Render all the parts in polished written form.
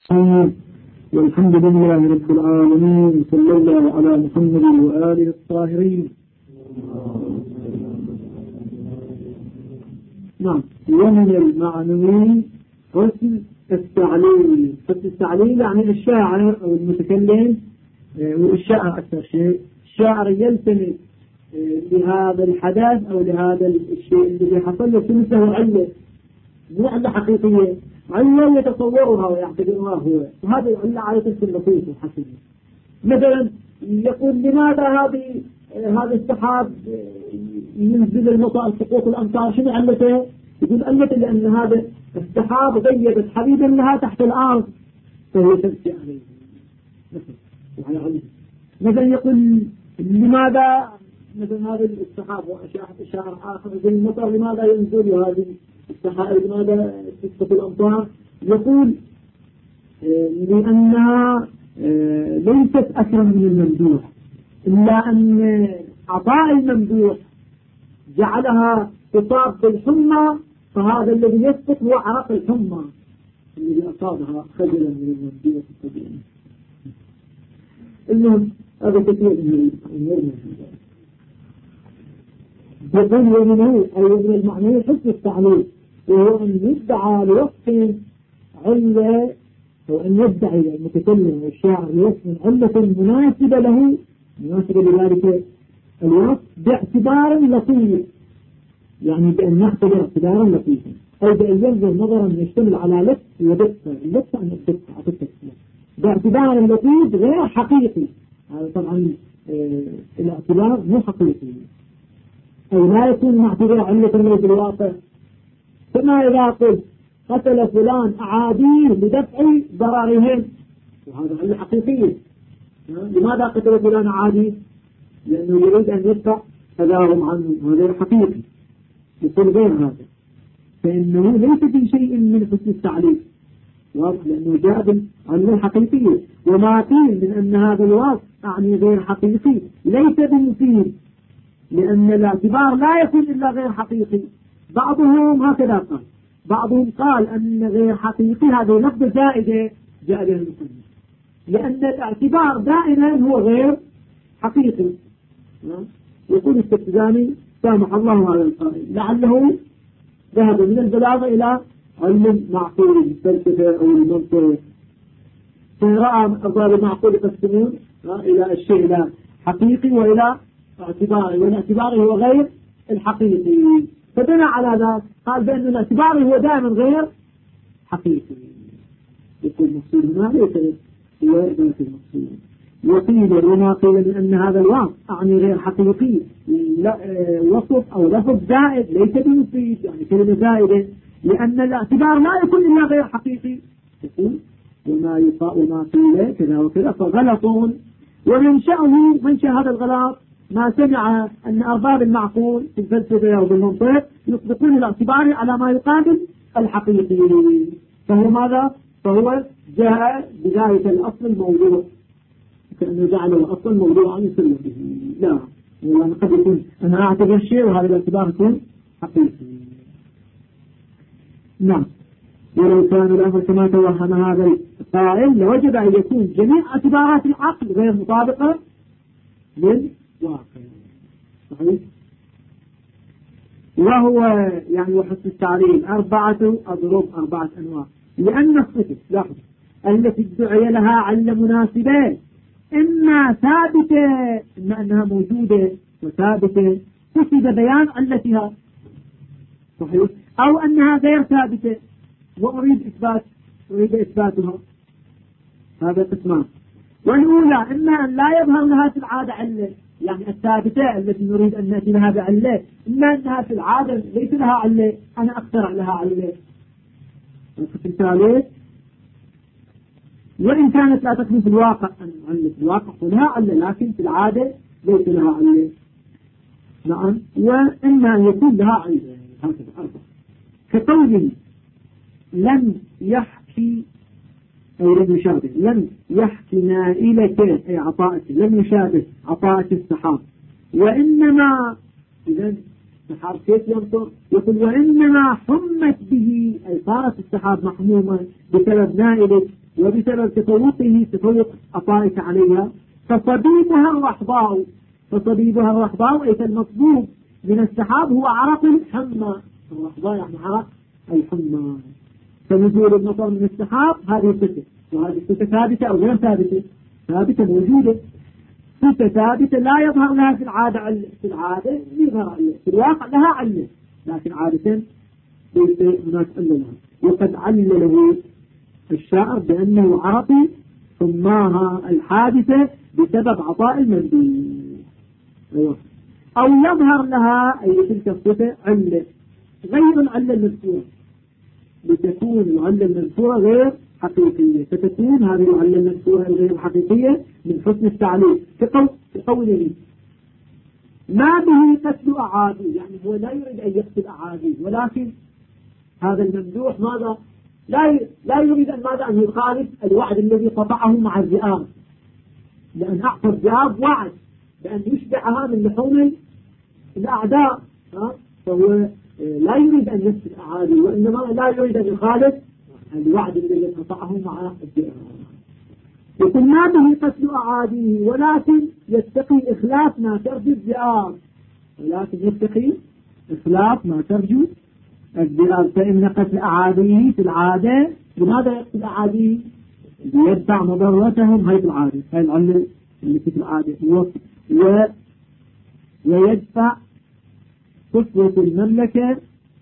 والحمد لله رب العالمين، صلى الله على محمد وآله الطاهرين. نعم. ومن المعنوي حسن التعليل. حسن التعليل يعني الشاعر أو المتكلم، والشاعر أكثر شيء، الشاعر يلتمس لهذا الحدث أو لهذا الشيء الذي حصل له مثله علة، مو علة حقيقية، علة يتصورها ويعتبرها هو، وهذه العلة على تلك اللطيف الحسن. مثلا يقول لماذا هذا السحاب ينزل المطر سقوط الأمطار، شنو علته؟ يقول علته لأن هذا السحاب غيبت حبيبا لها تحت الأرض فهو تمشي عليه مثلا. يقول لماذا مثلا هذا السحاب، وشاعر آخر يقول المطر لماذا ينزل، وهذه السحاب لماذا تسقط الأمطار؟ يقول لأنها ليست أكرم من الممدوح، إلا أن عطاء الممدوح جعلها تصاب بالحمى، فهذا الذي يسقط هو عرق الحمى الذي أصابها خجلا من الممدوح الطبيعي. المهم هذا كثير من يقول ومنه أي من المعنى حسن التعليل، وهو أن يدعى لوصف علة، أو أن يدعي المتكلم والشاعر لوصف علة مناسبة له، مناسبة لذلك الوصف باعتبار لطيف، يعني بأن يعتبر اعتبارا لطيفا، أو بأن ينظر نظرا يشتمل على لطف ودفع، اللطف عن الدفع باعتبار لطيف غير حقيقي. هذا طبعا الاعتبار مو حقيقي، أو لا يكون معتبر علة في الواقع. كما إذا قلت قتل فلان أعاديه لدفع ضررهم، وهذا علة حقيقية. لماذا قتل فلان أعاديه؟ لأنه يريد أن يدفع أذاهم عنه، هذا حقيقي. يقول غير هذا فإنه ليس في شيء من حسن التعليل، واضح، لأنه جاء بالعلة الحقيقية. وما قيل من أن هذا الوصف أعني غير حقيقي ليس بمفيد، لأن الاعتبار لا يكون إلا غير حقيقي. بعضهم هكذا قال، بعضهم قال أن غير حقيقي هذه لفظة زائدة جاء بها المصنف، لأن الاعتبار دائما هو غير حقيقي. يقول السكتزاني سامح الله على القائل لعله ذهب من البلاغة إلى علم معقول الفلسفة أو المنطق، فرأى أضرار المعقول يقسمون إلى الشيء إلى حقيقي وإلى اعتباري، والاعتباري هو غير الحقيقي، فبنى على ذلك قال بأن الاعتباري هو دائما غير حقيقي. يقول المقصود هنا ليس هو ذات المقصود. وقيل وما قيل من أن هذا الوصف أعني غير حقيقي وصف أو لفظ زائد ليس بمفيد، يعني كلمة زائدة، لأن الاعتبار لا يكون إلا غير حقيقي. يقول وما قيل كذا وكذا فغلطون، ومنشأ هذا الغلط ما سمع أن أرباب المعقول في الفلسفة أو بالمنطق يطلقون الاعتبار على ما يقابل الحقيقي، فهو ماذا؟ فهو جاء بداية الأصل الموضوع، كأنه جعله أصل موضوع عن يسلم به. لا، يعني قد يكون أنا أعتبر الشيء وهذا الاعتبار يكون حقيقي. نعم. ولو كان الأمر كما توهم هذا القائل لوجب أن يكون جميع اعتبارات العقل غير مطابقة للواقع. صحيح؟ وهو يعني وحسن التعليل 4 أضرب 4 أنواع، لأن الصفة لاحظ التي ادعي لها علة مناسبة إما ثابتة، إما أنها موجودة وثابتة قصد بيان علتها، صحيح، أو أنها غير ثابتة وأريد إثباتها. هذا قسمان. والأولى إما أن لا يظهر لها في العادة علة، يعني الثابتة التي نريد أن نأتي لها بعلة، إما أنها في العادة ليس لها علة، أنا أخترع لها علة. القسم الثالث وإن كانت لا تكون في الواقع، علة في الواقع لها علة لكن في العادة ليس لها علة. نعم. وإما أن يكون لها علة، هكذا 4. كقوله لم يحكي أو لم يشابه، لم يحكي نائلة أي عطاءة، لم يشابه عطاءة السحاب، وإنما إذن السحاب كيف ينطر؟ يقول وإنما حمت به أي صارت السحاب محمومة بسبب نائلة وبسبب تفوق عطائك عليها فصبيبها الرحضاء أي المطلوب من السحاب هو عرق الحمى. الرحضاء يعني عرق الحمى. فنزول المطر من السحاب هذه الصفة، وهذه الصفة ثابتة أو غير ثابتة؟ ثابتة موجودة، صفة ثابتة لا يظهر لها في العادة علة، في العادة في الواقع لها علة، لكن عادة ليس هناك علة لها. وقد علله الشاعر بأنه عرقي سماها الحادثة بسبب عطاء المندوب. أو يظهر لها أي تلك الصفة علة غير العلة المذكورة، لتكون العلة المذكورة غير حقيقية، فتكون هذه العلة المذكورة الغير حقيقية من حسن التعليل كقوله ما به قتل أعادي، يعني هو لا يريد أن يقتل أعادي، ولكن هذا الممدوح ماذا لا يريد أن ماذا أن يخالف الوعد الذي قطعه مع الذئاب، لأن أعطى الذئاب وعد بأن يشبعها من لحوم الأعداء، فهو لا يريد أن يقتل أعادي، وإنما لا يريد أن يخالف الوعد الذي قطعه مع الذئاب. يقول ما به قتل أعاديه ولكن يتقي إخلاف ما ترجو الذئاب، ولكن يتقي إخلاف ما ترجو الذئاب. فإن قتل أعاديه في العادة لماذا يقتل أعاديه؟ ليدفع مضرتهم، هاي في العادة، هاي العلة التي في العادة، ويدفع صفوة المملكة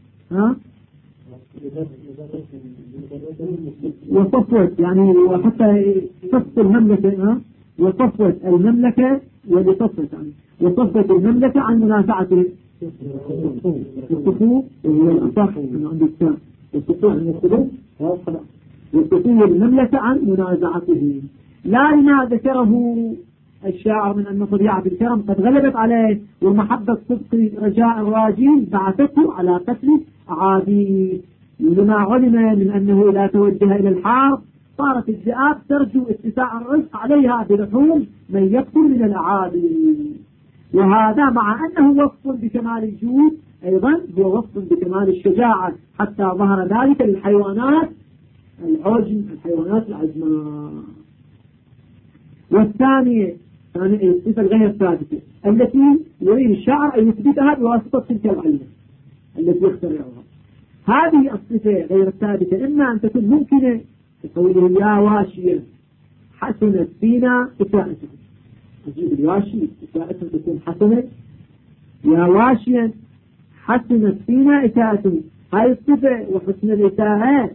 وصفوة يعني وحتى صفوة المملكة وصفوة المملكة ولصفوة يعني وصفوة المملكة عن منازعته الصفوة وهي الأصح أنه عند السلام والصفوة عن الصفوة والصفوة المملكة عن منازعته. لا لما ذكره الشاعر من أن طبيعة الكرم قد غلبت عليه ومحبة صدق رجاء الراجين بعثته على قتل أعاديه، لما علم من أنه إذا توجه إلى الحرب صارت الذئاب ترجو اتساع الرزق عليها بلحوم من يقتل من الأعادي. وهذا مع أنه وصف بكمال الجود أيضا هو وصف بكمال الشجاعة، حتى ظهر ذلك للحيوانات العجم الحيوانات العجماء. والثانية الصفة الغير ثابتة التي يريد الشاعر أن يثبتها بواسطة تلك العلة التي يخترعها. هذه الصفة غير الثابتة إما أن تكون ممكنة كقوله يا واشيا حسنت فينا إساءته، أجيب الواشي إساءته تكون حسنة، يا واشيا حسنت فينا إساءته، هذه الصفة وحسن الإساءة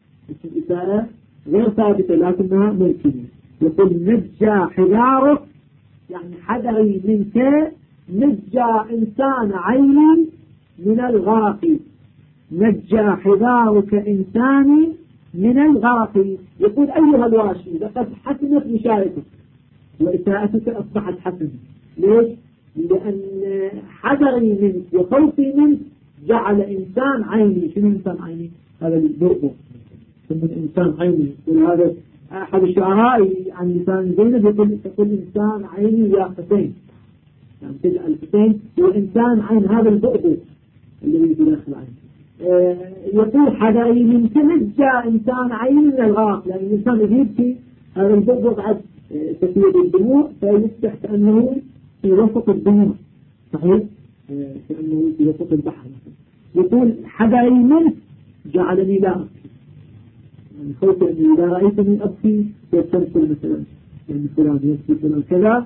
غير ثابتة لكنها ممكنة. يقول نجى حذارك يعني حذري منك، نجى إنسان عيني من الغرق، نجى حذارك إنساني من الغرق. يقول أيها الواشي لقد حسنت مشايتك وإساءتك أصبحت حسنة. ليش؟ لأن حذري منك وخوفي منك جعل إنسان عيني. شنو إنسان عيني؟ هذا البرء من إنسان عيني. ولهذا أحد الشعراء عن لسان زينب يقول إنسان عيني يا حسين، يعني تجعل الحسين هو إنسان عين هذا البؤبؤ الذي في داخل العين. يقول حذري منك نجى إنسان عين من الغرق، لأن الإنسان يبكي هذا البؤبؤ بعد تسويد الدموع فيصبح كأنه في وسط الدموع، صحيح؟ كأنه في وسط البحر. يقول حذري منك جعلني لا أبكي، يعني خوفي أني إذا رأيتني أبكي يستمثل مثلا يعني فلان يبكي فلان كذا،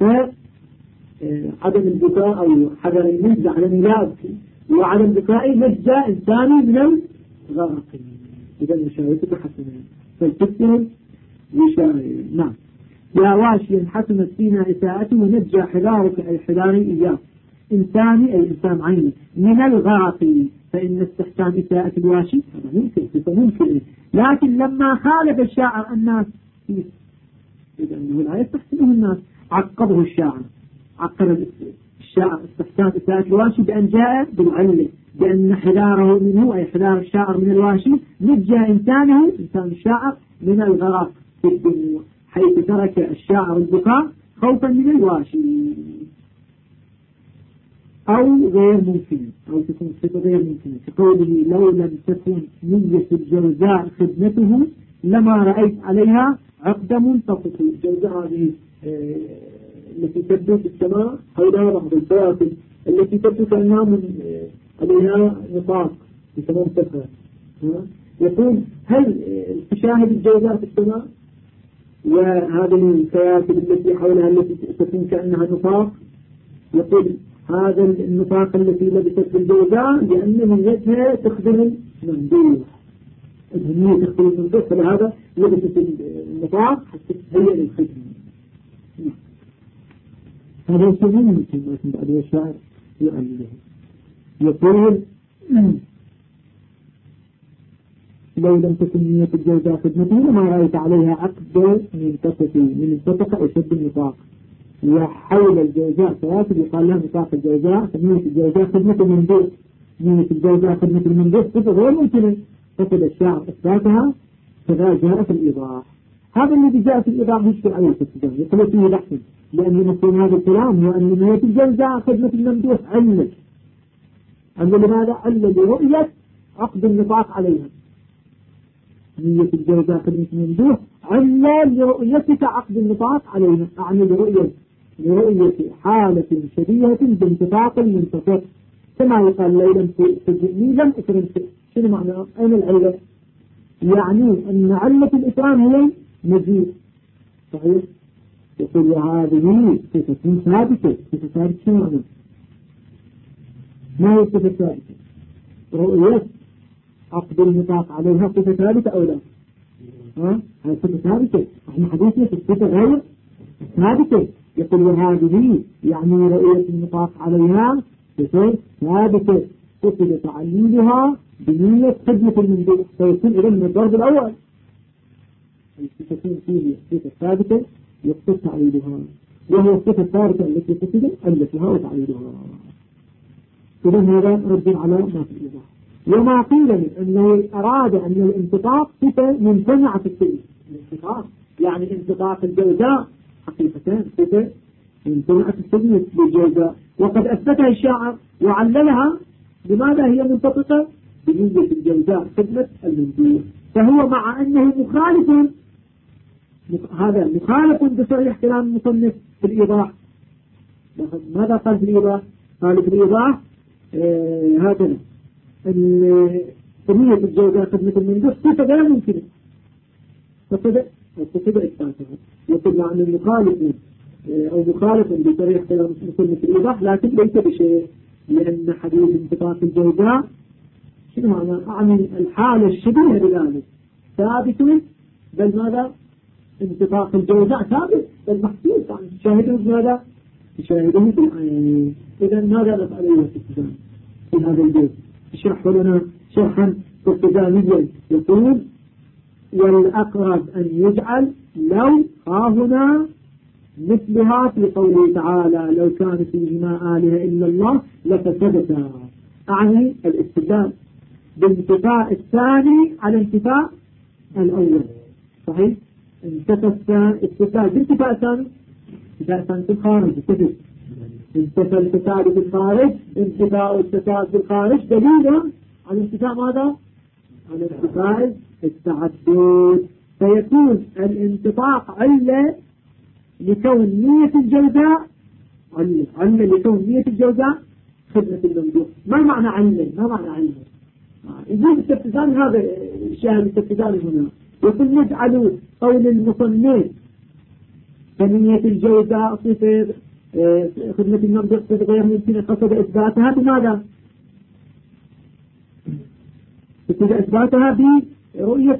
فعدم البكاء أو حذري منك جعلني لا أبكي، وعدم بكائي نجى إنساني من الغرق. إذا مشاهدتك حسنة فالتكتهم مشاهد. نعم. يا واشيا حسنت فينا إساءته ونجى حذارك أي حذاري إياه إنساني أي إنسان عيني من الغرق. فإن استحسان إساءة الواشي هذا ممكن، لكن لما خالف الشاعر الناس إذا أنه لا يستحسنه الناس عقبه الشاعر، عقب الشاعر استحسان إساءة الواشي بأن جاء بالعلة بأن حذاره منه أي حذار الشاعر من الواشي نجى إنسانه إنسان الشاعر من الغرق في الدنيا، حيث ترك الشاعر البقاء خوفا من الواشي. أو غير ممكن أو تكون صفة غير ممكنة كقوله لو لم تكن نية الجوزاء خدمته لما رأيت عليها عقد منتقط. الجوزاء هذه التي تبدو في السماء حولها بعض الكواكب التي تبدو كأنها من عليها نطاق يسمون سفر. يقول هل تشاهد الجوزاء في السماء وهذه الكواكب التي حولها التي تكون كأنها نطاق؟ يقول هذا النطاق التي لبست الجوزاء لأن من وجهها تخدم الممدوح، الهمية تخدم الممدوح، فلهذا لبست النطاق حتى تهيئ للخدمة. هذا يسمونه كما بعد الشاعر يؤلف يقول لو لم تكن نية الجوزاء خدمته لما رأيت عليها عقد من انتفق أشد النطاق. وحول الجوزاء كواكب يقال لها نطاق الجوزاء، فنية الجوزاء خدمة الممدوح، نية الجوزاء خدمة الممدوح صفة غير ممكنة، فقد الشاعر إثباتها كذا جاء في الإيضاح. هذا الذي جاء في الإيضاح يشكل عليه الاتجاه، يقول فيه بحث، لأن مفهوم هذا الكلام هو أن نية الجوزاء خدمة الممدوح علة لماذا؟ علة لرؤية عقد النطاق عليها. نية الجوزاء خدمة الممدوح علة لرؤيتك عقد النطاق عليها، أعني لرؤية حالة شبيهة بانتفاق المنتفق، كما يقال لو لم تجئني لم أكرمك. شنو معنى؟ أين العلة؟ يعني أن علة الإكرام هي مجيء، صحيح؟ يقول وهذه صفة ثابتة. صفة ثابتة شنو معنى؟ ما هي صفة ثابتة؟ رؤية عقد النطاق عليها صفة ثابتة أو لا؟ هذه صفة ثابتة. احنا حديثنا في الصفة غير ثابتة. يقول وهذه يعني رؤية النطاق عليها صفة ثابتة قصد تعليلها بنية خدمة الممدوح، فيكون إذا من الضرب الأول تكون فيه صفة ثابتة يقصد تعليلها، وهي الصفة الثابتة التي قصد ألفها وتعليلها. إذا هذا رد على ما في الإيضاح. وما قيل من أنه أراد أن الانتطاق صفة ممتنعة في السئل. الانتطاق يعني انتطاق الجوزاء حقيقة صفة ممتنعة في السئل للجوزاء، وقد أثبتها الشاعر وعللها. لماذا هي منتطقة؟ بنية الجوزاء خدمة الممدوح، فهو مع أنه مخالف، هذا مخالف بصريح كلام المصنف في الإيضاح. ماذا قال في الإيضاح؟ قال في الإيضاح هكذا بنية الجوزاء خدمة الممدوح صفة غير ممكنة، فقد إثباتها. يقول مع أن المخالف أو مخالف بصريح كلام المصنف في الإيضاح، لكن ليس بشيء، لأن حديث انتطاق الجوزاء شنو معنى؟ أعني الحالة الشبيهة بذلك ثابت، بل ماذا؟ انتطاق الجوزاء ثابت بل محسوس، يعني تشاهده بماذا؟ تشاهده بالعين. إذا ماذا نفعل أيها الاتزان في هذا البيت؟ يشرح لنا شرحا اتزانيا. يقول والأقرب أن يجعل لو هنا مثلها في قوله تعالى لو كان فيهما آلهة إلا الله لفسدتا، أعني الاستدلال بانتفاء الثاني على انتفاء الأول. صحيح؟ انتفاء استدلال بانتفاء الثاني، انتفاء الثاني في الخارج انتفاء الفساد في الخارج، انتفاء الفساد في الخارج دليل على انتفاء ماذا؟ على انتفاء التعدد، فيكون الانتفاق علة لكون نية الجوزاء علة لكون نية الجوزاء خدمة الممدوح. ما معنى علة؟ ما معنى علة؟ يجب التفزان، هذا الشاهد التفزان هنا. يقول نجعل قول المصنف فنية الجوزاء صفة خدمة الممدوح صفة غير ممكنة قصد إثباتها بماذا؟ قصد إثباتها برؤية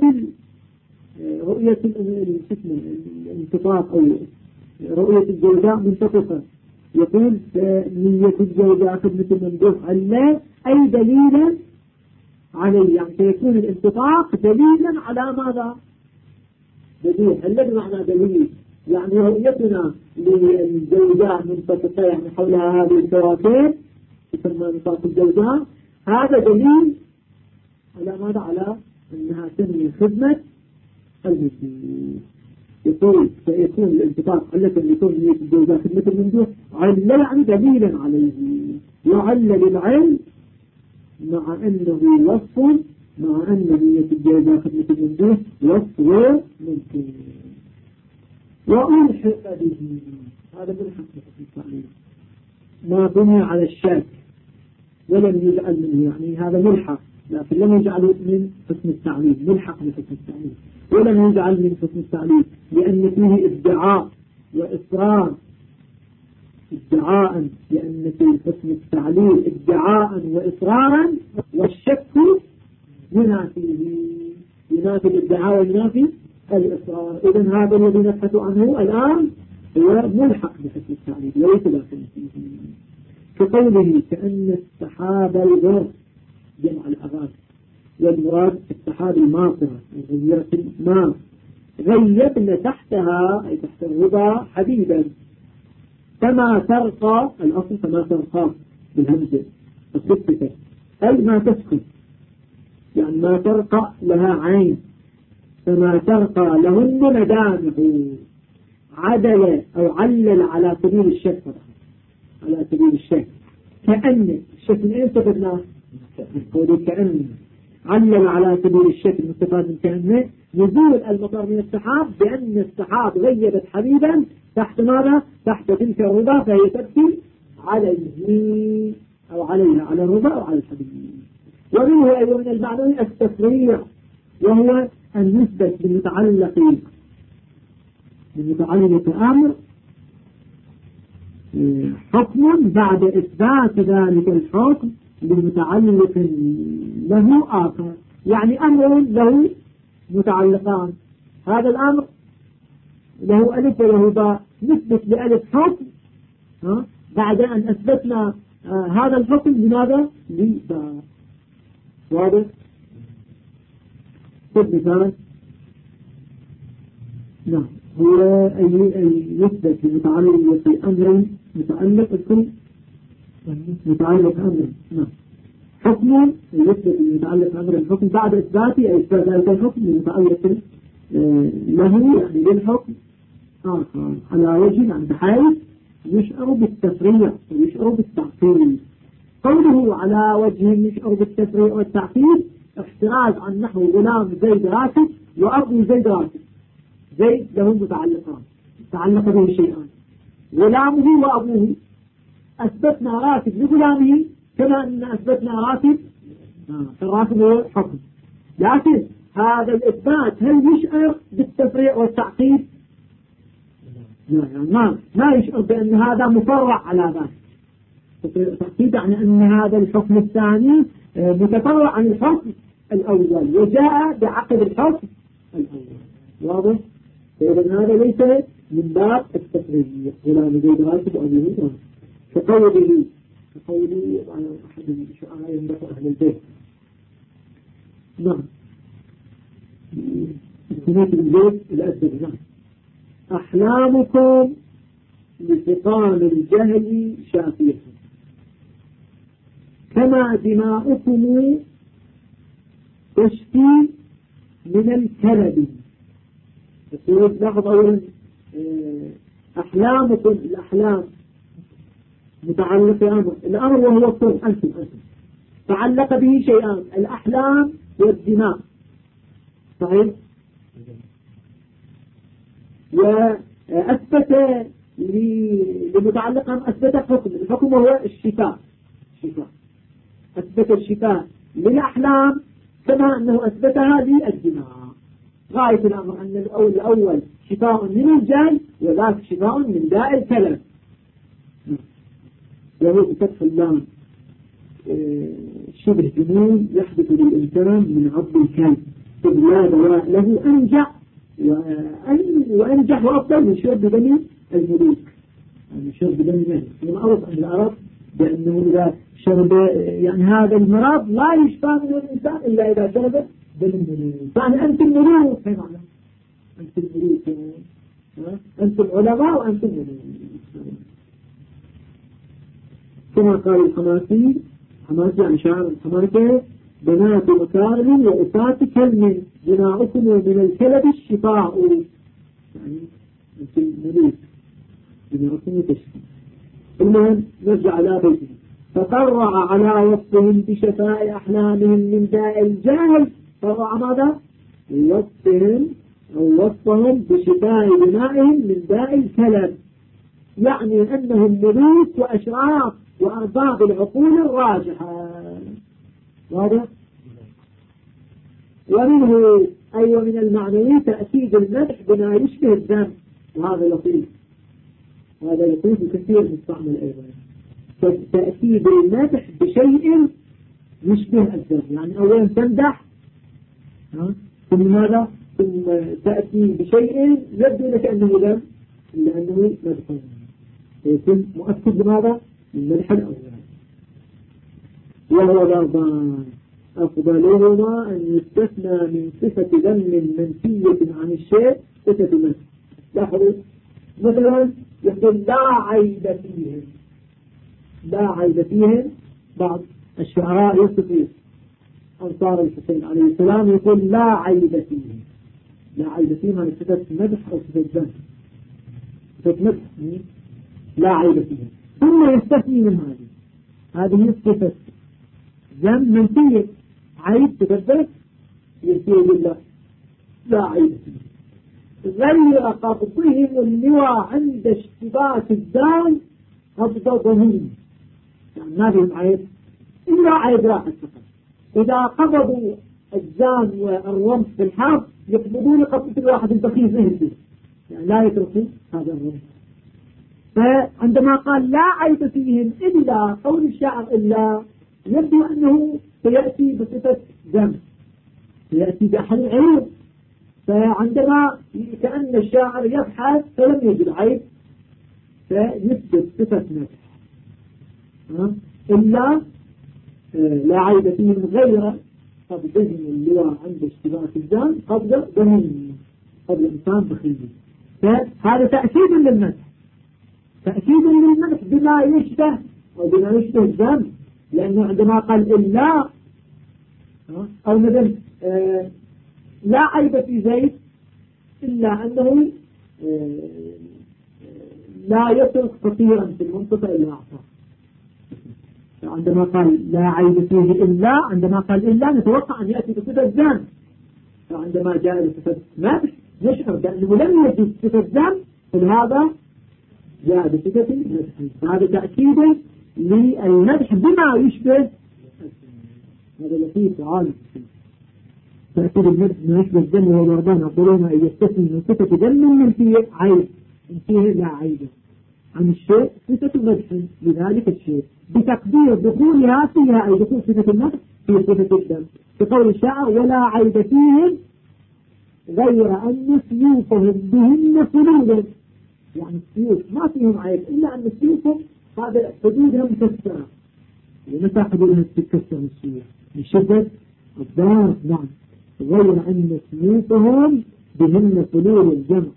الانتطاق أو رؤية الجوزاء منتطقة. يقول نية الجوزاء خدمة الممدوح علة أي دليلا عليه، يعني سيكون الانتطاق دليلا على ماذا؟ دليل. الذي معنى دليل يعني رؤيتنا للجوزاء منتطقة، يعني حولها هذه الكواكب تسمى نطاق الجوزاء، هذا دليل على ماذا؟ على أنها تنمي خدمة الممدوح. يقول سيكون الانتطاق علة لكون نية الجوزاء خدمة الممدوح علة يعني دليلا عليه، وعلة للعلم مع أنه وصف مع أن نية الجائزة خدمة المندوب وصف غير ممكن. وألحق به، هذا بالحق في التعليم ما بني على الشك ولم يجعل منه، يعني هذا ملحق، لكن لم يجعل من حسن التعليم، ملحق بحسن التعليم ولم يجعل من حسن التعليم، لأن فيه ادعاء وإصرار، ادعاء، لأن في حسن التعليم ادعاء وإصرارا، والشك ينافي الادعاء وينافي الإصرار. إذن هذا الذي نبحث عنه الآن هو ملحق بحسن التعليم وليس داخل فيه. كقوله كأن السحاب الغر جمع الأغاث، والمراد السحاب الماطرة غيرة الماء، غيبن تحتها أي تحت الربا حديدا، كما ترقى، الأصل كما ترقى بالهمزة الصفة، أي ما تسكن، يعني ما ترقى لها عين، كما ترقى لهن مدامع. عدل أو علل على سبيل الشك، على سبيل الشك، كأن الشك من أين استفدناه؟ كأن علل على سبيل الشك المستفاد من كأنه نزول المطر من السحاب، بأن السحاب غيبت حبيبا تحت ماذا؟ تحت تلك الربا، فهي تبكي عليه أو عليها، على الربا أو على الحبيب. ومنه أيضا من المعنى التفريع، وهو أن نثبت بالمتعلق أمر حكم بعد إثبات ذلك الحكم لمتعلق له آخر، يعني أمر له متعلقان، هذا الأمر له ألف وله باء، نثبت لألف حكم بعد أن أثبتنا هذا الحكم لماذا؟ لباء. واضح؟ خذ مثال. نعم، هو أن يثبت لمتعلق أمر متعلق أمر، نعم، حكم يثبت لمتعلق أمر الحكم بعد إثباته، أي إثبات ذلك الحكم لمتعلق له، يعني للحكم آخر، على وجه يعني بحيث يشعر بالتفريع ويشعر بالتعطيل. قوله على وجه يشعر بالتفريع والتعطيل احتراز عن نحو غلام زيد راكب وأبو زيد راكب. زيد له متعلقان، تعلق به شيئان، غلامه وأبوه، أثبتنا راتب لغلامه كما أن أثبتنا راتب، فالراتب هو حكم، لكن هذا الإثبات هل يشعر بالتفريع والتعقيد؟ لا، يعني ما يشعر بأن هذا مفرع على ذلك. التعقيد يعني أن هذا الحكم الثاني متفرع عن الحكم الأول وجاء بعقد الحكم الأول. واضح؟ فإذا هذا ليس من باب التفريع، غلام زيد راتب وأبوه راتب. كقوله على أحد الشعراء يمدح أهل البيت. نعم، سنة البيت الأدب. نعم، أحلامكم لفطام الجهل شافية، كما دماؤكم تشفي من الكلب. يقول لحظة أولا، أحلامكم، الأحلام متعلق الأمر وهو الصوت، أنتم تعلق به شيئان، الأحلام والدماء، صحيح؟ وأثبت لمتعلقهم أثبت حكم، الحكم هو الشفاء، أثبت الشفاء للأحلام كما أنه أثبتها للدماء. غاية الأمر أن الأول شفاء من الجهل وذاك شفاء من داء الكلب. وهو بفتح اللام شبه جنون يحدث للإنسان من عض الكلب، إذ لا دواء له وأنجح وأفضل من شرب دم الملوك، يعني شرب دم الملك. ومعروف أن العرب بأنه إذا شرب، يعني هذا المرض لا يشفى منه الإنسان إلا إذا شرب دم الملوك. يعني أنتم ملوك، أنتم ملوك، أنتم علماء وأنتم ملوك. كما قال الحماسي يعني شاعر الحماسي: بنات مكارم وأسات كلم، دماؤكم ومن الكلب الشفاء، يعني أنتم ملوك، دماؤكم تشفى. المهم نرجع على بيته. فطرع على وصفهم بشفاء أحلامهم من داء الجهل. طرع ماذا؟ وصفهم بشفاء دمائهم من داء الكلل، يعني أنهم ملوك وأشراف وأرباب العقول الراجحة. واضح؟ ومنه أي ومن المعنوي تأكيد المدح بما يشبه الذم، وهذا لطيف، هذا لطيف وكثير مستعمل أيضا. تأكيد المدح بشيء يشبه الذم، يعني أولا تمدح ثم ماذا؟ ثم تأتي بشيء يبدو لك أنه ذم لأنه مدح، يكون مؤكد لماذا؟ المدح الأول. وهو ضربان أفضلهما أن يستثنى من صفة ذم منفية عن الشيء صفة مدح. لاحظوا مثلا يقول لا عيب فيهم، لا عيب فيهم. بعض الشعراء يصفون أنصار الحسين عليه السلام يقول لا عيب فيهم، لا عيب فيهم عن صفة مدح أو صفة ذم، صفة مدح لا عيب فيهم، ثم يستثني من هذه الصفة ذم منفية، عيب تبدل ينفيه بالله لا عيب فيه. غير قبضهم اللواء عند اشتباك الدم قبض ضمين، يعني ما بهم عيب إلا عيب واحد فقط. إذا قبضوا الزان والرمح في الحرب يقبضون قبضة الواحد البخيل ذهن، يعني لا يتركون هذا الرمح. فعندما قال لا عيب فيهم إلا قول الشاعر إلا، يبدو أنه سيأتي بصفة ذم، سيأتي بأحد العيوب. فعندما كأن الشاعر يبحث فلم يجد عيب فيثبت صفة مدح إلا لا عيب فيهم غير قبضهم اللواء عند اشتباك الزان قبض ضمين، قبض إنسان بخيل. فهذا تأكيد للمدح، تأكيد للمدح بما يشبه أو بما يشبه الذم، لأنه عندما قال إلا أو مثلا لا عيب في زيد إلا أنه لا يترك فقيرا في المنطقة إلا أعطاه. عندما قال لا عيب فيه إلا، عندما قال إلا نتوقع أن يأتي بصفة ذم، فعندما جاء بصفة مدح نشعر بأنه لم يجد صفة ذم، فلهذا جاء بصفة مدح. فهذا تأكيد للمدح بما يشبه، هذا لطيف عالم تأكيد المدح بما يشبه الذم. والضربان أفضلهما أن يستثني من صفة ذم من فيه عيب، من فيه لا عيب عن الشيء صفة مدح لذلك الشيء بتقدير دخولها فيها، أي دخول صفة المدح في صفة الذم، بقول الشاعر ولا عيب فيهم غير أن سيوفهم بهن فلولا، يعني السيوف ما فيهم عيب إلا أن سيوفهم هذا حدودها مكسرة. ومتى حدودها تتكسر السيوف؟ من شدة الضرب. نعم، غير أن سيوفهم بهن فلول الجمع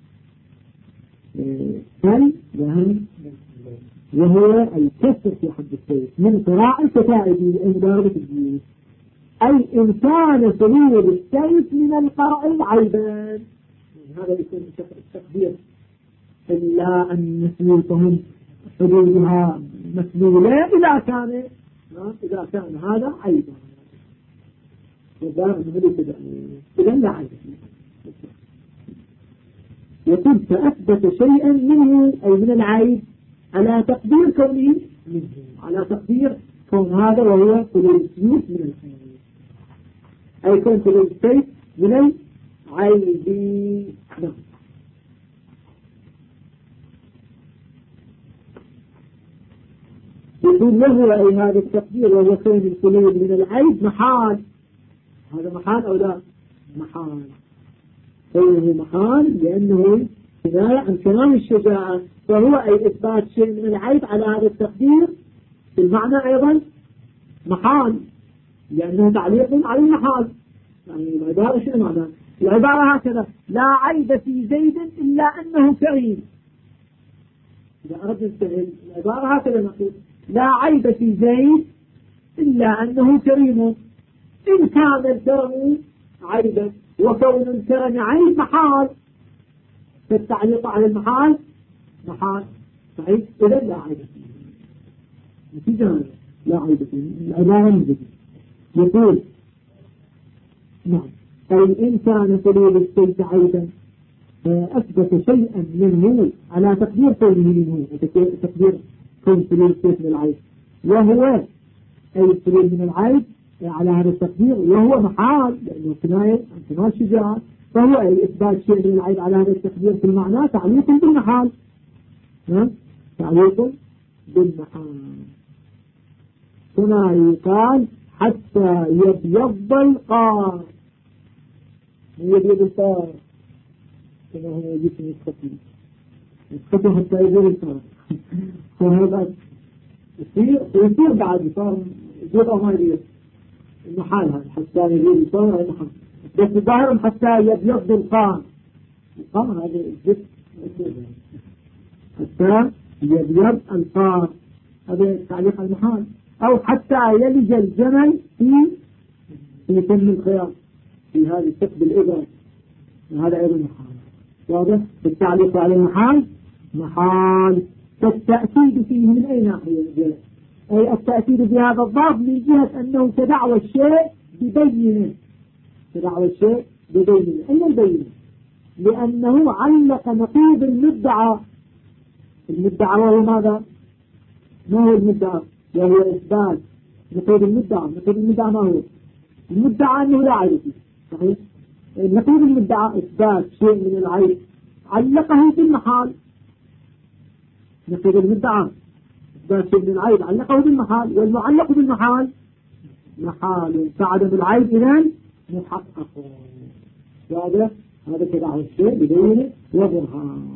وهو الكسر في حد السيف من قراء الكتائب لإنضارة الجيوش، أي إن كان فلول السيف من القرع عيبان. هذا يكون التقدير إلا أن سيوفهم حدودها مسلولة إذا كان هذا عيبا، وذلك إذا لا عيب. يقول فأثبت شيئا منه أي من العيب على تقدير كونه منه، على تقدير كون هذا وهو فلول السيوف من العيب، أي كون فلول السيف من العيب. يقول له أي هذا التقدير وهو كون الفلول من العيب محال. هذا محال أو لا؟ محال، كونه محال لأنه كناية عن كمال الشجاعة، فهو أي إثبات شيء من العيب على هذا التقدير في المعنى أيضا محال، لأنه تعليق على المحال. يعني العبارة شنو معنى؟ العبارة هكذا لا عيب في زيد إلا أنه كريم. إذا أردنا نستهل العبارة هكذا نقول لا عيب في زيد إلا أنه كريم، إن كان الكرم عيبا وكون الكرم عيب محال، فالتعليق على المحال محال صحيح، إذا لا عيب فيه. نتيجة لا عيب فيه العبارة مجدد. يقول نعم طيب إن كان سليل السيف عيبا فأثبت شيئا منه على تقدير كونه منه، تقدير كون سليل السيف من العيب، وهو أي السليل من العيب على هذا التقدير، وهو محال لأنه كناية عن كمال شجاعة، فهو أي إثبات شيء من العيب على هذا التقدير في المعنى تعليق بالمحال. تعليق بالمحال كما يقال حتى يبيض القار، يبيض القار كما هو يجب أن يتخطي حتى يبيض القار. فهذا يصير بعد صار يجيب أو ما يجيب المحال، هذا حتى يبيض القار أو محال، بس ظاهرا حتى يبيض القار. القار هذا الجسم حتى يبيض القار، هذا تعليق المحال. أو حتى يلج الجمل في سن الخياط، في هذه الثقب الإبرة، هذا أيضا محال. واضح؟ التعليق على المحال محال. فالتأكيد فيه من أي ناحية؟ أي التأكيد بهذا الضرب من جهة أنه تدعوى الشيء ببينه، تدعوى الشيء ببينه. أين البينة؟ لأنه علق نقيض المدعى. المدعى وهو ماذا؟ ما هو المدعى؟ وهو إثبات نقيض المدعى. نقيض المدعى ما هو؟ المدعى أنه لا عيب فيه، صحيح؟ نقيض المدعى إثبات شيء من العيب علقه بالمحال. نقيض المدعى إثبات شيء من العيب علقه بالمحال، والمعلق بالمحال محال، فعدم العيب إذن محقق. واضح؟ هذا تدعو الشيء بدونه وبرهان،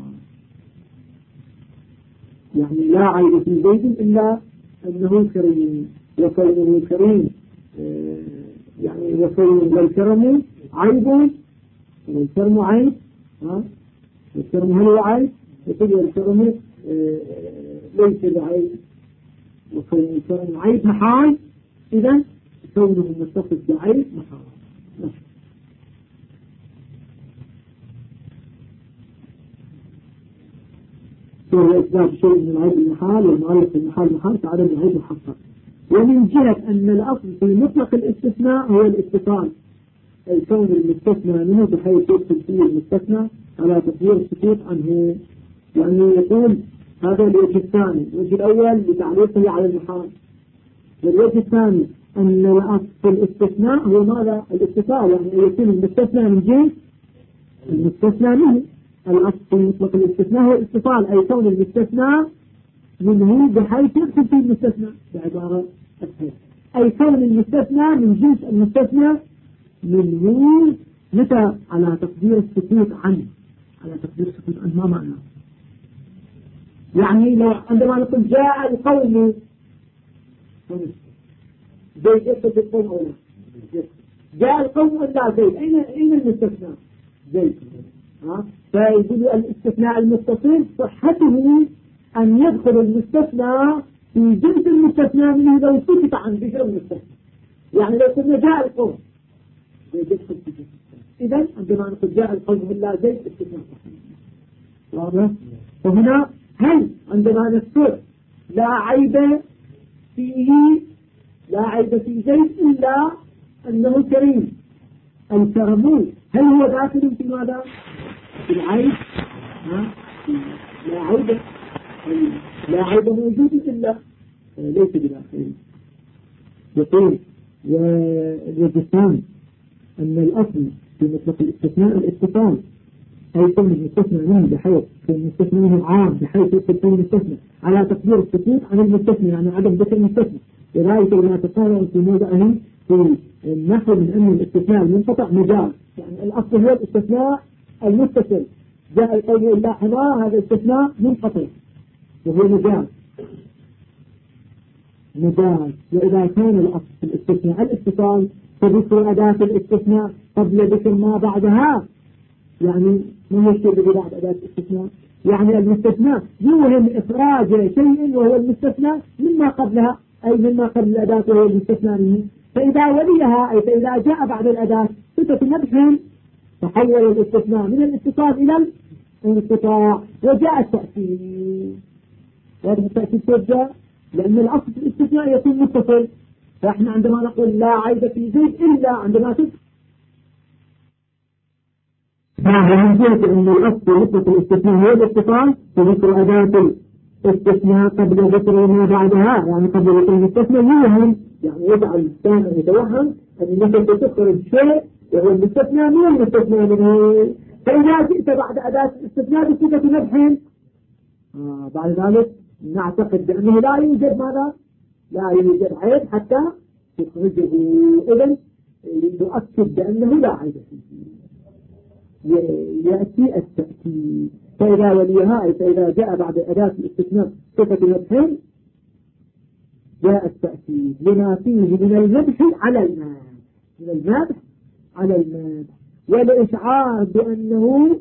يعني لا عيب في زيد إلا أنه كريم، وكونه كريم يعني وكون الكرم عيب، والكرم عيب، الكرم هل هو عيب؟ يقول الكرم ليس بعيب، وكون الكرم عيب محال، إذا كونه متصف بعيب محال. وهو إثبات شيء من العيب المحال، والمؤلف المحال محال فعدم العيب محقق. ومن جهة أن الأصل في مطلق الاستثناء هو الاتصال، أي كون المستثنى منه بحيث يدخل فيه المستثنى على تقدير السكوت عنه. يعني يقول هذا الوجه الثاني. الوجه الأول لتعليقه على المحال، والوجه الثاني أن الأصل في الاستثناء هو ماذا؟ الاتصال، يعني يكون المستثنى من جهة المستثنى منه. الأصل في مطلق الاستثناء هو الاتصال، أي كون المستثنى منه بحيث يدخل فيه المستثنى، بعبارة أسهل، أي كون المستثنى من جنس المستثنى منه. متى؟ على تقدير السكوت عنه، على تقدير السكوت عنه. ما معنى؟ يعني لو عندما نقول جاء القوم، زيد يدخل في القوم أو لا؟ جاء القوم إلا زيد، أين المستثنى؟ زيد. فيقول الاستثناء المتصل صحته أن يدخل المستثنى في جنس المستثنى منه لو سكت عن ذكر المستثنى. يعني لو قلنا جاء القوم زيد يدخل في جنس، إذا عندما نقول جاء القوم إلا زيد استثناء صحيح. واضح؟ وهنا هل عندما نذكر لا عيب فيه، لا عيب في زيد إلا أنه كريم، الكرم هل هو داخل في ماذا؟ في العيب؟ لا عيب، لا عيب موجود إلا ليس بداخل. يقول والوجه الثاني أن الأصل في مطلق الاستثناء الاتصال، أي كون المستثنى منه بحيث كون المستثنى منه عام بحيث يدخل فيه المستثنى على تقدير السكوت عن المستثنى، يعني عدم ذكر المستثنى. وذلك ما تقارن في موضعه في النحو من أن الاستثناء المنقطع مجال، يعني الأصل هو الاستثناء المتصل. جاء القوم إلا حمار، هذا استثناء منقطع وهو مجال. وإذا كان الأصل في الاستثناء الاتصال فذكر أداة الاستثناء قبل ذكر ما بعدها. يعني ما هو الشيء الذي بعد أداة الاستثناء؟ يعني المستثناء يوهم إخراج شيء وهو المستثناء مما قبلها، أي مما قبل الأداة وهو المستثناء منه. فإذا وليها، أي فإذا جاء بعد الأداة صفة مدح، تحول الاستثناء من الاتصال إلى الانقطاع. وجاء التأكيد، وهذا التأكيد كيف جاء؟ لأن الأصل في الاستثناء يكون متصل. فإحنا عندما نقول لا عيب في زيد إلا عندما تذكر من جهة أن الأصل في نسبة الاستثناء هو الاتصال فذكر أداة الاستثناء قبل ذكر ما بعدها، يعني قبل ذكر المستثنى يوهم، يعني يجعل الإنسان يتوهم أن النسبة تخرج شيء وهو المستثنى من المستثنى منه. فإذا جئت بعد أداة الاستثناء بصفة مدح بعد ذلك نعتقد بأنه لا يوجد ماذا؟ لا يوجد عيب حتى تخرجه. إذن يؤكد بأنه لا عيب فيه. يأتي التأكيد فإذا وليها أي فإذا جاء بعد أداة الاستثناء صفة مدح جاء التأكيد لما فيه من المدح على المدح، من المدح على المدح، والإشعار بأنه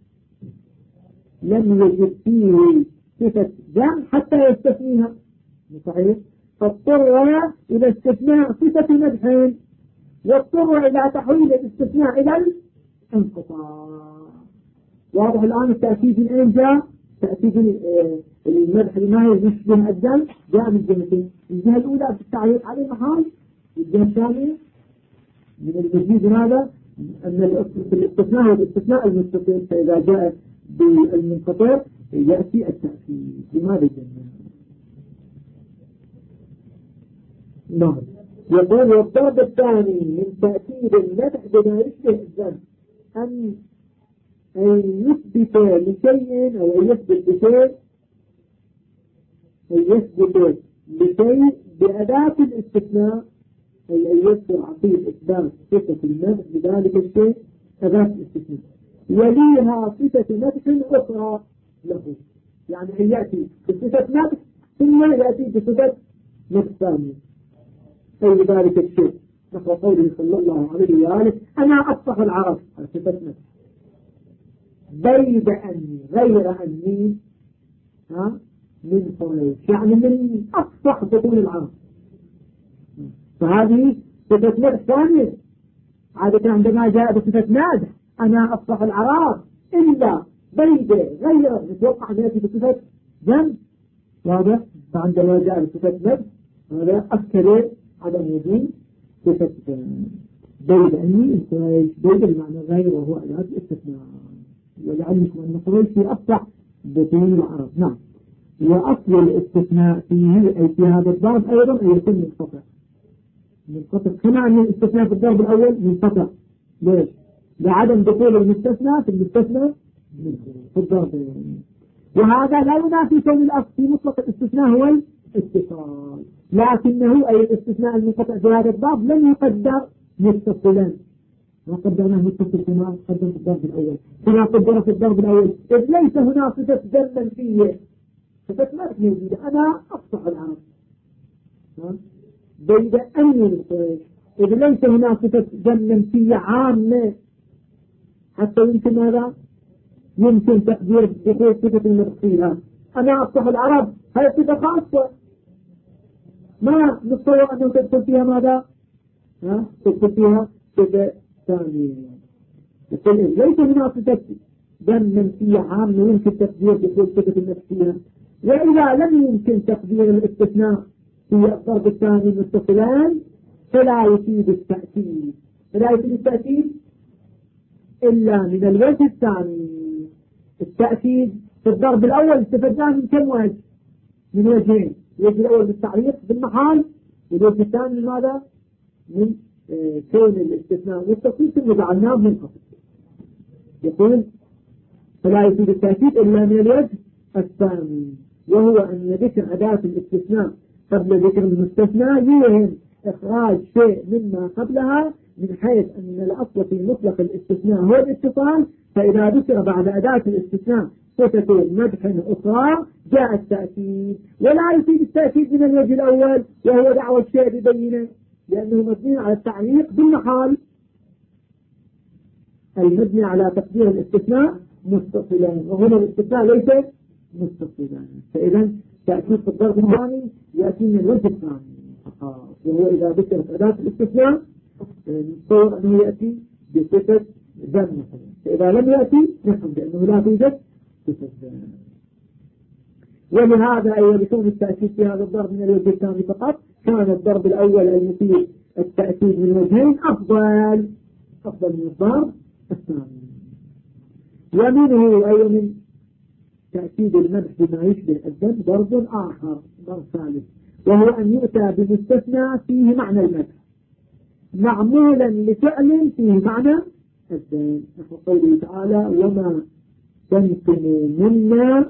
لم يجد فيه صفة جمع حتى يستثنيها. صحيح؟ فاضطر إلى استثناء صفة مدح واضطر إلى تحويل الاستثناء إلى الانقطاع. واضح الآن التأكيد من أين جاء؟ تأكيد المدح لما يشبه الجمع جاء من جهتين، الجهة الأولى في التعليق على المحال، والجهة الثانية من المزيد هذا أن الاستثناء هو الاستثناء المتصل، فإذا جاء بالمنقطع يأتي التأكيد. لماذا الجمع؟ نعم. يقول والضرب الثاني من تأكيد المدح بما يشبه الجمع أن يثبت لشيء أو أن يثبت لشيء بأداة الاستثناء، أي أن يذكر عقيد إثبات صفة المدح بذلك الشيء أداة الاستثناء وليها صفة مدح أخرى له، يعني أن يأتي بصفة مدح ثم يأتي بصفة مدح ثانية. أي ذلك الشيء نحو قوله صلى الله عليه وآله أنا أفصح العرب على صفة مدح بيد أني غير أني من قريش، يعني من أفصح بطول العرب. فهذه صفة مدح ثانية. عادة عندما جاء بصفة مدح أنا أفصح العرب إلا بيد غير نتوقع أن يأتي بصفة جمع. واضح؟ فعندما جاء بصفة مدح هذا أكد على وجود صفة بيد أني قريش، بيد بمعنى غير وهو أداة الاستثناء، ولعلمكم أن قريش في أفصح بطول العرب. نعم. وأصل الاستثناء فيه أي في هذا الضرب أيضا أن يكون منقطع كما أن الاستثناء في الضرب الأول منقطع. ليش؟ لعدم دخول المستثنى في المستثنى في الضرب. وهذا لا ينافي كون الأصل في مطلق الاستثناء هو الاتصال، لكنه أي الاستثناء المنقطع في هذا الضرب لم يقدر متصلا، وقدرناه متصل كما قدر في الضرب الأول، كما قدر في الضرب الأول إذ ليس هنا صفة جمع فيه، صفة مدح موجودة أنا أفصح العرب بيد أني القريش، إذ ليس هنا صفة جمع فيه عامة حتى يمكن هذا يمكن تقدير دخول صفة المدح فيها. أنا أفصح العرب هذه صفة خاصة ما نتصور أنه تدخل فيها ماذا؟ تدخل فيها صفة ثانية. يقول ليس هنا صفة جمع فيه عامة يمكن تقدير دخول صفة المدح فيها. وإذا لم يمكن تقدير الاستثناء في الضرب الثاني متصلان فلا يفيد التأكيد، فلا يفيد التأكيد إلا من الوجه الثاني. التأكيد في الضرب الأول استفدناه من كم وجه؟ من وجهين، الوجه الأول بالتعليق بالمحال، والوجه الثاني ماذا؟ من كون الاستثناء والتفصيل ثم جعلناه منقطع. يقول فلا يفيد التأكيد إلا من الوجه الثاني، وهو أن ذكر أداة الاستثناء قبل ذكر المستثنى يوهم إخراج شيء مما قبلها، من حيث أن الأصل في مطلق الاستثناء هو الاتصال، فإذا ذكر بعد أداة الاستثناء صفة مدح أخرى جاء التأكيد. ولا يفيد التأكيد من الوجه الأول وهو دعوى الشيء ببينه، لأنه مبني على التعليق بالمحال، المبني على تقدير الاستثناء متصلا، وهنا الاستثناء ليس متصلا. فإذا تأكيد في الضرب الثاني يأتي من الوجه الثاني وهو إذا ذكرت أداة الاستثناء نتصور أنه يأتي بصفة جمع مثلا، فإذا لم يأتي نفهم بأنه لا توجد صفة جمع. ولهذا أيضا بكون التأكيد في هذا الضرب من الوجه الثاني فقط كان الضرب الأول المفيد التأكيد من وجهين أفضل من الضرب الثاني. ومنه أيضا من تأكيد المدح بما يشبه الذم ضرب آخر، ضرب ثالث، وهو أن يؤتى بمستثنى فيه معنى المدح معمولا لفعل فيه معنى الذم، نحو قوله تعالى وما تنقموا منا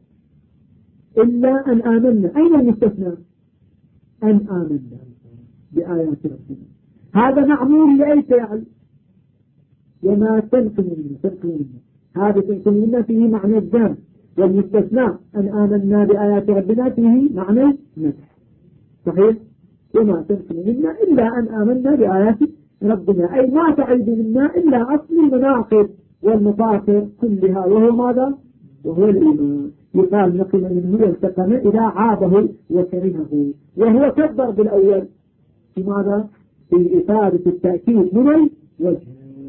إلا أن آمنا. أين المستثنى؟ أن آمنا بآيات ربنا، هذا معمول لأي فعل. وما تنقموا منا هذا تنقموا منا فيه معنى الذم، والمستثنى أن آمنا بآيات ربنا فيه معنى المدح. صحيح؟ وما تنقموا منا إلا أن آمنا بآيات ربنا، أي ما تعيد منا إلا أصل المناقب والمفاخر كلها، وهو ماذا؟ وهو الإيمان. يقال نقم منه والتقم إذا عابه وكرهه، وهو كالضرب الأول في ماذا؟ في إفادة التأكيد من الوجه،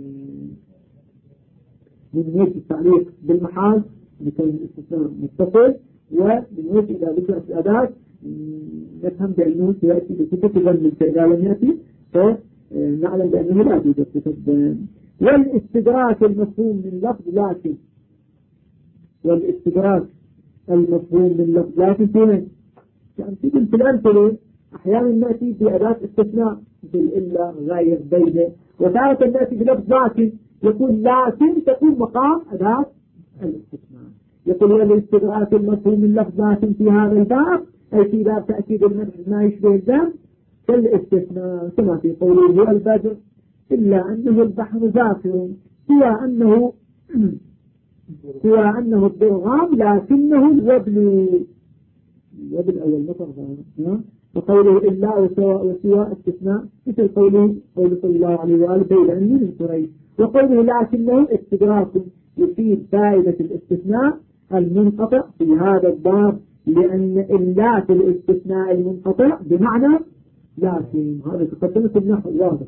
من وجه التعليق بالمحال لكون الاستثناء متصل، ومن وجه إذا ذكرت الأداة نفهم بأنه سيأتي بصفة ظن إذا لم يأتي فنعلم بأنه لا توجد صفة. والاستدراك المفهوم من لفظ لكن، والاستدراك المفهوم من لفظ لكن فيه يعني في الأمثلة أحيانا نأتي بأداة استثناء مثل إلا غير بين، وتارة نأتي بلفظ لكن يقول لكن تكون مقام أداة الاستثناء. يقول والاستدراك المفهوم من لفظ لكن في هذا الباب أي في باب تأكيد المدح ما يشبه الذم كالاستثناء، كما في قوله هو البدر إلا أنه البحر زافر سوى أنه الضرغام لكنه الوبل أول مطر. وقوله إلا وسوى استثناء مثل قوله صلى الله عليه وآله بين أني من قريش. وقوله لكنه استدراك يفيد فائدة الاستثناء المنقطع في هذا الباب، لأن إلا في الاستثناء المنقطع بمعنى لكن، هذا تقدم في النحو واضح.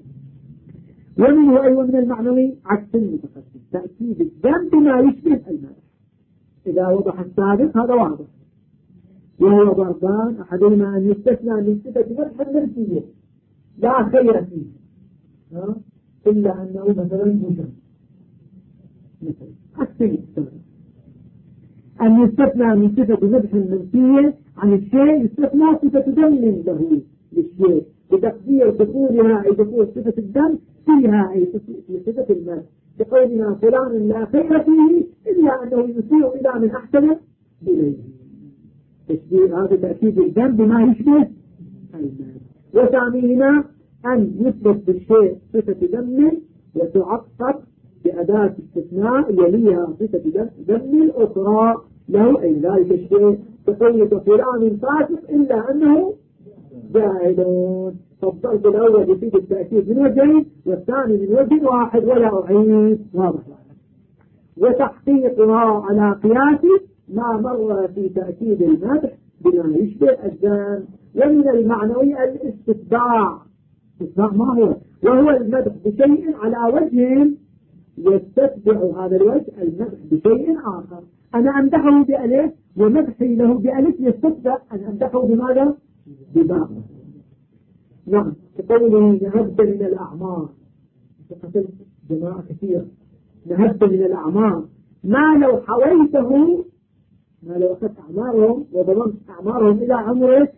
ومنه أيضا من المعنوي عكس المتقدم تأكيد الذم بما يشبه المدح. إذا وضح السابق هذا واضح، وهو ضربان أحدهما أن يستثنى من صفة مدح النفسية لا خير فيه إلا أنه مثلا مجرد، مثلا عكس المتقدم أن يستثنى من صفة مدح النفسية عن الشيء يستثنى صفة دم له للشيء بتقدير دخولها أي دخول صفة الدم فيها أي في صفة المدح، بقولنا فلان لا خير فيه إلا أنه يسيء إلى من أحسن إليه. تشبيه هذا تأكيد الذنب بما يشبه المدح. وثانيهما أن يثبت بالشيء صفة دم وتعقب بأداة استثناء يليها صفة دم أخرى له أي ذلك الشيء، تقول فلان فاسق إلا أنه جاهلون. فالضرب الأول يفيد التأكيد من وجهين والثاني من وجه واحد ولا أعيد واضح. وتحقيقها على قياس ما مر في تأكيد المدح بما يشبه الذم. ومن المعنوي الاستتباع، ما هو؟ وهو المدح بشيء على وجه يستتبع هذا الوجه المدح بشيء آخر. أنا أمدحه بألف ومدحي له بألف يستتبع أن أمدحه بماذا؟ بباء. نعم، كقوله نهب من الأعمار، قتل جماعة كثيرة، نهب من الأعمار ما لو حويته، ما لو أخذت أعمارهم وضمنت أعمارهم إلى عمرك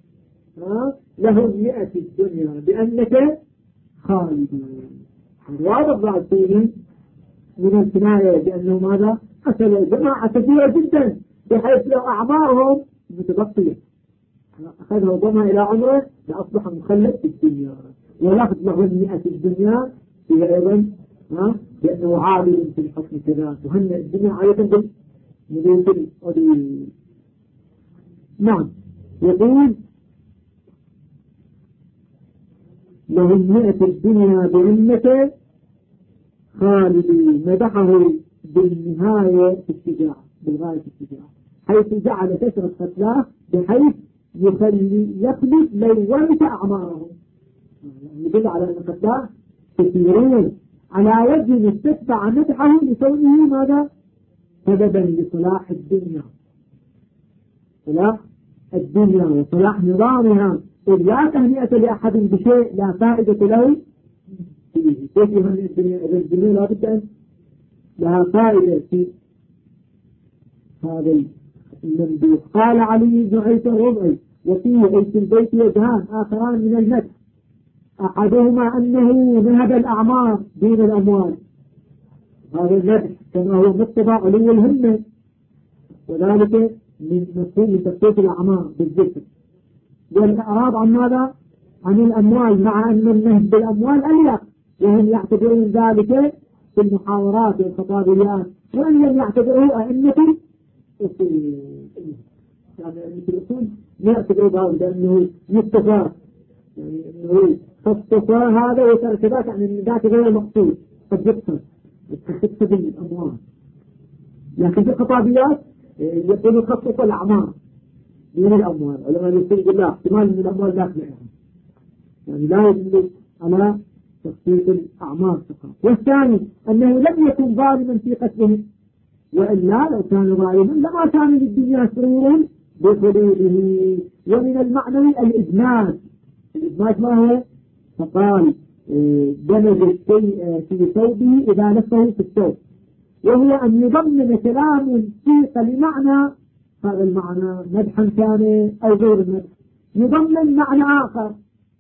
لهم 100 الدنيا بأنك خالد. واضح بعد فيه من الكناية بأنه ماذا؟ قتل جماعة كثيرة جدا بحيث لو أعمارهم متبقية أخذها وضمها إلى عمره لأصبح مخلد في الدنيا، ولأخذ له 100 في الدنيا هي أيضا لأنه عادل في الحكم كذا وهن الدنيا عادة بالمثل قليل. نعم، يقول لهم 100 الدنيا بأنك خالدي، مدحه بالنهاية في الشجاعة، بالغاية في الشجاعة، حيث جعل كثرة قتلاه بحيث يخلف لو ورث أعمارهم، يدل على أن قتلاه كثيرين على وجه استتبع مدحه لكونه ماذا؟ سببا لصلاح الدنيا. صلاح الدنيا وصلاح نظامها، إذ لا تهنئة لأحد بشيء لا فائدة له فيه. كيف يهنئ الدنيا إذا الدنيا لا بد أن لها فائدة في هذا المندوب. قال علي بن عيسى الربعي: وفيه أي في البيت وجهان آخران من المدح، أحدهما أنه ذهب الأعمار دون الأموال، هذا المدح كما هو مقتضى علو الهمة، وذلك من مفهوم تخفيف الأعمار بالذكر. والإعراض عن ماذا؟ عن الأموال، مع أن النهب بالأموال أليق، وهم يعتبرون ذلك في المحاورات والخطابيات، وإن لم يعتبروه أئمة الأصول، يعني أئمة الأصول يعتبروا بأنه يتفى، يعني أنه فاصطفى هذا وترك ذاك، يعني أن ذاك غير مقصود قد يقصد الأموال. لكن في الخطابيات يقولوا خصص الأعمار من الأموال، علماء يقول لا، احتمال من الأموال داخل يعني لا يدل على تخصيص الأعمار فقط. والثاني أنه لم يكن ظالما في قتله، وإلا لو كان ظالما لما كان للدنيا سرور بخلوده. ومن المعنى الإدماج. الإدماج ما هو؟ فقال دمج الشيء في ثوبه إذا لفه في الثوب، وهو أن يضمن كلام سيق لمعنى، هذا المعنى مدحا كان أو غير المدح، يضمن معنى آخر،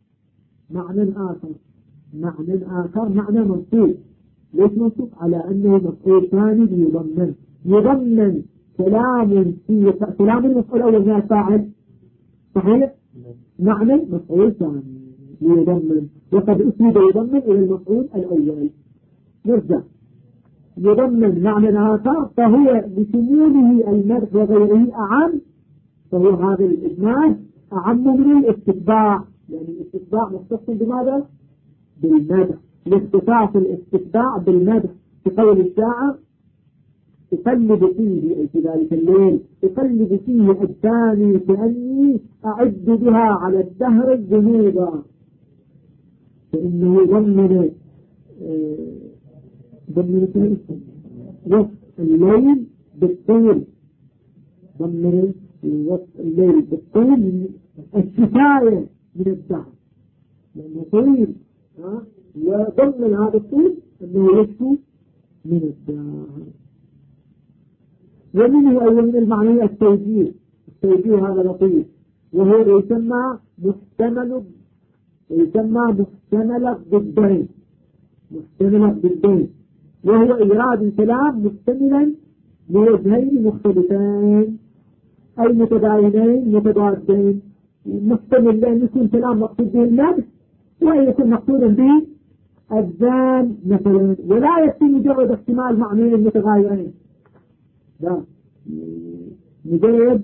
معنى منصوب. ليش منصوب؟ على أنه مفعول ثاني يضمن كلام سيق، كلام المفعول الأول من الفاعل صحيح؟ معنى مفعول ثاني يضمن، وقد أسند يضمن إلى المفعول الأول. نرجع، يضمن معنى آخر، فهو بشموله المدح وغيره أعم، فهو هذا الإدماج أعم من الاستتباع، يعني الاستتباع مختص بماذا؟ بالمدح. لاختصاص الاستتباع بالمدح في قول الشاعر: أقلب فيه أي في ذلك الليل، أقلب فيه أجسامي كأني أعد بها على الدهر الذنوبا. فإنه ضمن وصف الليل بالطول، ضمن وصف الليل بالطول الشفاية من الدهر، لأنه طويل، وضمن هذا الطول أنه يشفو من الدهر. ومنه أيضا من المعنى التوجيه هذا لطيف، وهو يسمى محتمل ضدين، وهو إيراد كلام محتملا لوجهين مختلفين، أي متباينين متضادين. محتمل لأن يكون كلام مقصود به المدح، وأن يكون مقصودا به الذم مثلا، ولا يكفي مجرد احتمال معنيين متغايرين، لا، مجرد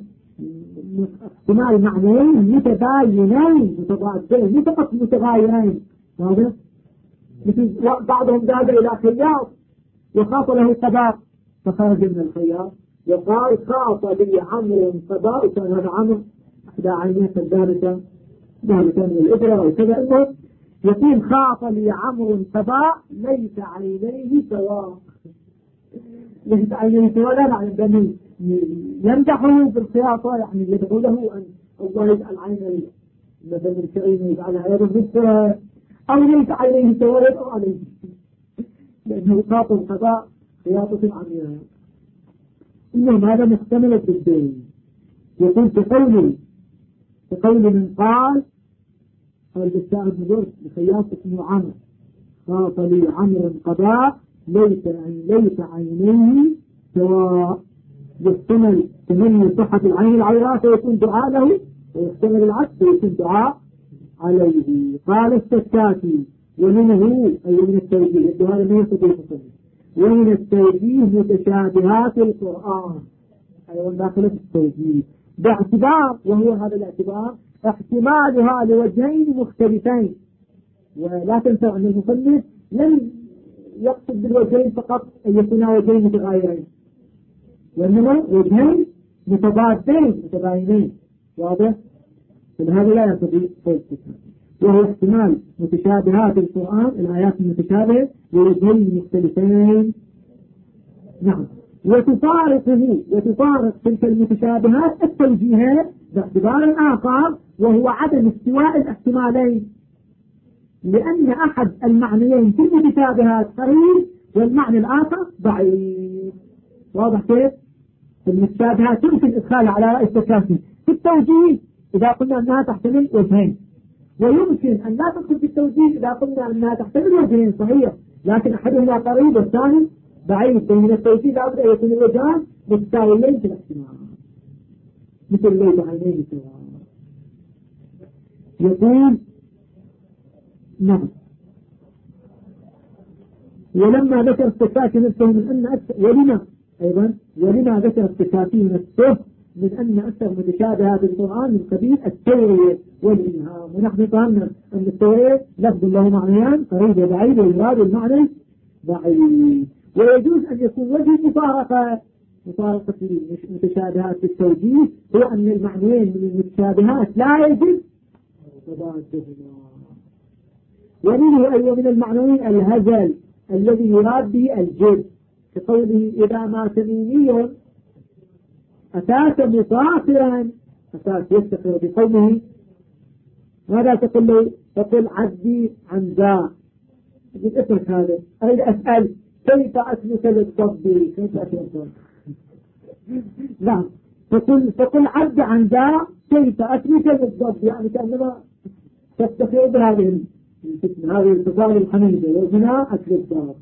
احتمال معنيين متباينين متضادين، مو فقط متغايرين. هذا مثل بعضهم ذهب إلى خياط وخاط له قضاء فخرج من الخياط، وقال: خاط لي عمرو قضاء، وكان هذا عمرو أحدى عينيه ذلك من الإبرة وكذا. المهم يقول: خاط لي عمرو قضاء ليس عينيه سواء. ليس عينيه سواء لا معنى بأنه يمدحه بالخياطة، يعني يدعو له أن الله يجعل عينه مثلا الكريم يجعلها يد بالسواء، أو ليس عينيه سواء يدعو عليه، لأنه خاط القضاء خياطة عمياء. إنما هذا محتمل بالدين. يقول بقول من قال بالشاعر بن لخياط اسمه عمرو: خاط لي عمرو قضاء ليس عينيه سواء. يحتمل تمني صحة العين العوراء فيكون دعاء له، ويحتمل العكس فيكون دعاء عليه. قال السكاتي: ومنه أي من التوجيه، هذا ما يستطيع ومن التوجيه متشابهات القرآن، أيضا داخلة التوجيه باعتبار، وهو هذا الاعتبار احتمالها لوجهين مختلفين. ولا تنسى أن المصنف لم يقصد بالوجهين فقط أن يكونا وجهين متغايرين، وإنما وجهين متضادين متباينين. واضح؟ فهذا لا يستطيع فوق الكتاب، وهو احتمال متشابهات القرآن، الآيات المتشابهة لوجهين مختلفين. نعم. وتفارق تلك المتشابهات التوجيهات باعتبار آخر، وهو عدم استواء الاحتمالين، لأن أحد المعنيين في المتشابهات قريب والمعنى الآخر ضعيف. واضح كيف؟ المتشابهات يمكن إدخالها على رأي التكافي في التوجيه إذا قلنا أنها تحتمل وجهين، ويمكن أن لا تدخل في التوجيه إذا قلنا أنها تحتمل وجهين صحيح، لكن أحدهما قريب والثاني بعيد. من التوجيه لابد أن يكون الوجهان متساويين في الاحتمال، مثل الليل عينين سواء. يقول نعم. ولما ذكر التكافي نفسه من أن أكثر، ولما ذكر التكافي نفسه من أن أكثر متشابهات القرآن من قبيل التورية والإلهام. ونحن فهمنا أن التورية لفظ له معنيان قريب وبعيد، ويراد المعنى بعيد. ويجوز أن يكون وجه مفارقة المتشابهات في التوجيه هو أن المعنيين من المتشابهات لا يجب تضادهما. ومنه أيضا من المعنيين الهزل الذي يراد به الجد، كقوله إذا ما تميمي أتاك مفاخرا، أتاك يفتخر بقوله ماذا تقول له؟ تقول عدي عن ذا. اترك هذا، أريد أسأل كيف أسلك للضبي؟ كيف أسلك؟ نعم، تقول عد عن ذا كيف أسلك للضبي، يعني كأنما تفتخر بهذه التصال الحميدة وهنا أسل الضبي.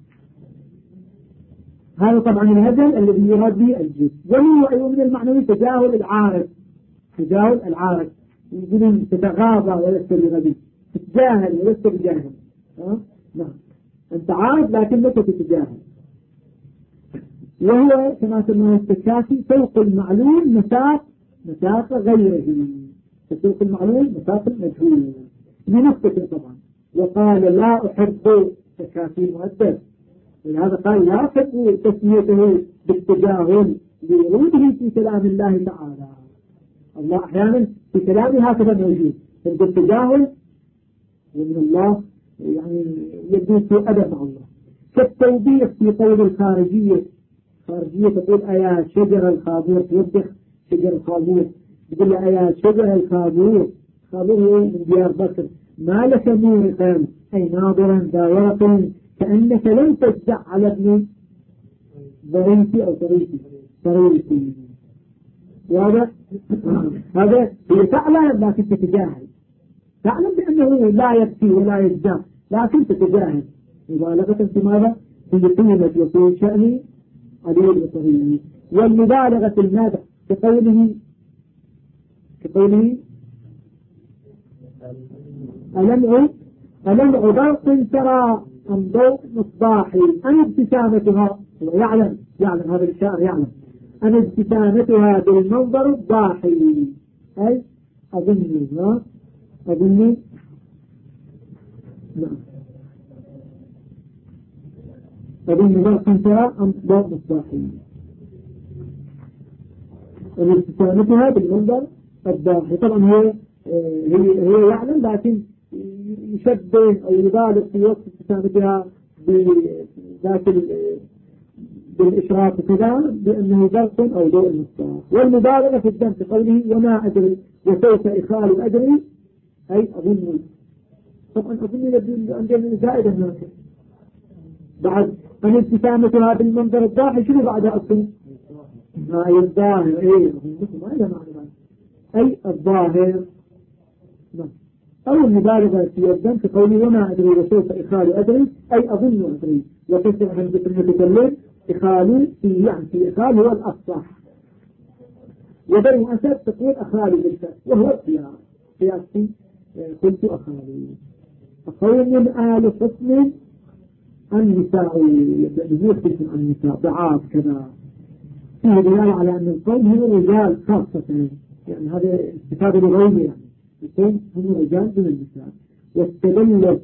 هذا طبعا الهزل الذي يراد به الجد. ومنه أيضا من المعنوي تجاهل العارض، يقولون تتغاضى ولست بغبي، تتجاهل ولست بجاهل. نعم، أنت عارض لكنك تتجاهل. وهو كما سماه التكافي فوق المعلوم مساق غيره، فوق المعلوم مساق المجهول لنفسك طبعا. وقال لا أحب تكافي مؤدب، ولهذا قال لا أحب تسميته بالتجاهل لوروده في كلام الله تعالى. الله أحيانا في كلامه هكذا موجود، التجاهل ومن الله يعني يبدو في أدب مع الله. كالتوبيخ في قول الخارجية تقول أيا شجر الخابور، توبخ شجر الخابور، تقول له أيا شجر الخابور، خابور من ديار بكر، ما لك مورقا أي ناظرا ذا ورق كأنك لم تجزع على ابن ضريتي أو طريقي. هذا هي تعلم لكن تتجاهل، تعلم بأنه لا يبكي ولا يجزع لكن تتجاهل مبالغة في ماذا؟ في قيمة وفي شأن عليه الطريق. والمبالغة في المدح كقوله ألم برق ترى أم ضوء مصباحي أم ابتسامتها، يعلم هذا الشاعر يعلم أم ابتسامتها بالمنظر الضاحي، أي أظني برق ترى أم ضوء مصباحي، أم ابتسامتها بالمنظر الضاحي. طبعا هي يعلم لكن يشبه أو يبالغ في وقت ابتسامتها بالإشراق كذا بأنه برق أو ضوء المصباح. والمبالغة في الدم قوله وما أدري وسوف إخال أدري أي أظن. طبعا أظن عندنا زائدة هناك بعد أن ابتسامتها بالمنظر الضاحي شنو بعدها أصلا؟ أي الظاهر أي الظاهر. أو المبالغة في الدم كقوله وما أدري وسوف إخال أدري أي أظن أدري. وكسر عن ذكر المتكلم إخال في إخال هو الأصح. وبين أسد تقول أخالي بالفعل وهو قياسي قلت أخالي. أقوم آل حسن النساء يختلف عن النساء ضعاف كذا، فيه دلالة على أن القوم هم الرجال خاصة، يعني هذا استفادة لغوية، يعني القوم هم الرجال من النساء. والتدلل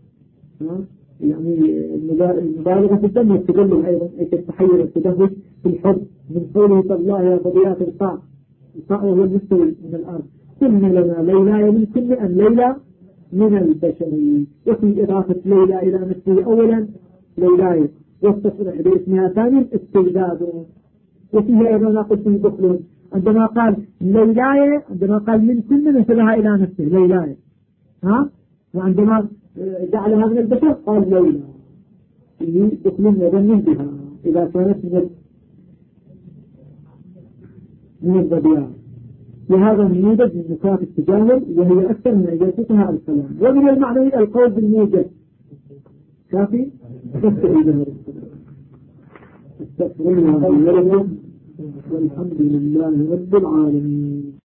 يعني المبالغة في الدم والتدلل أيضا أي كالتحير والتدهش في الحب من قوله صلى الله عليه فضيات القاع وهو المستوي من الأرض ثم لنا ليلى من كل أن ليلى من البشر. وفي إضافة ليلى إلى نفسه أولا ليلاي والتصريح باسمها ثانيا استجداد وفيه أيضا ناقص من دخل عندما قال ليلاية، عندما قال من كل نسبها إلى نفسه ليلاية، ها؟ وعندما جعلها من البشر قال ليلى فيه دخل يظن بها إذا كانت من الضبيان. وهذا موجد من نقاط التجاهل وهي أكثر من أجلتها الكلام. ومن المعنى القول بالموجد كافي استغفر الله والحمد لله رب العالمين.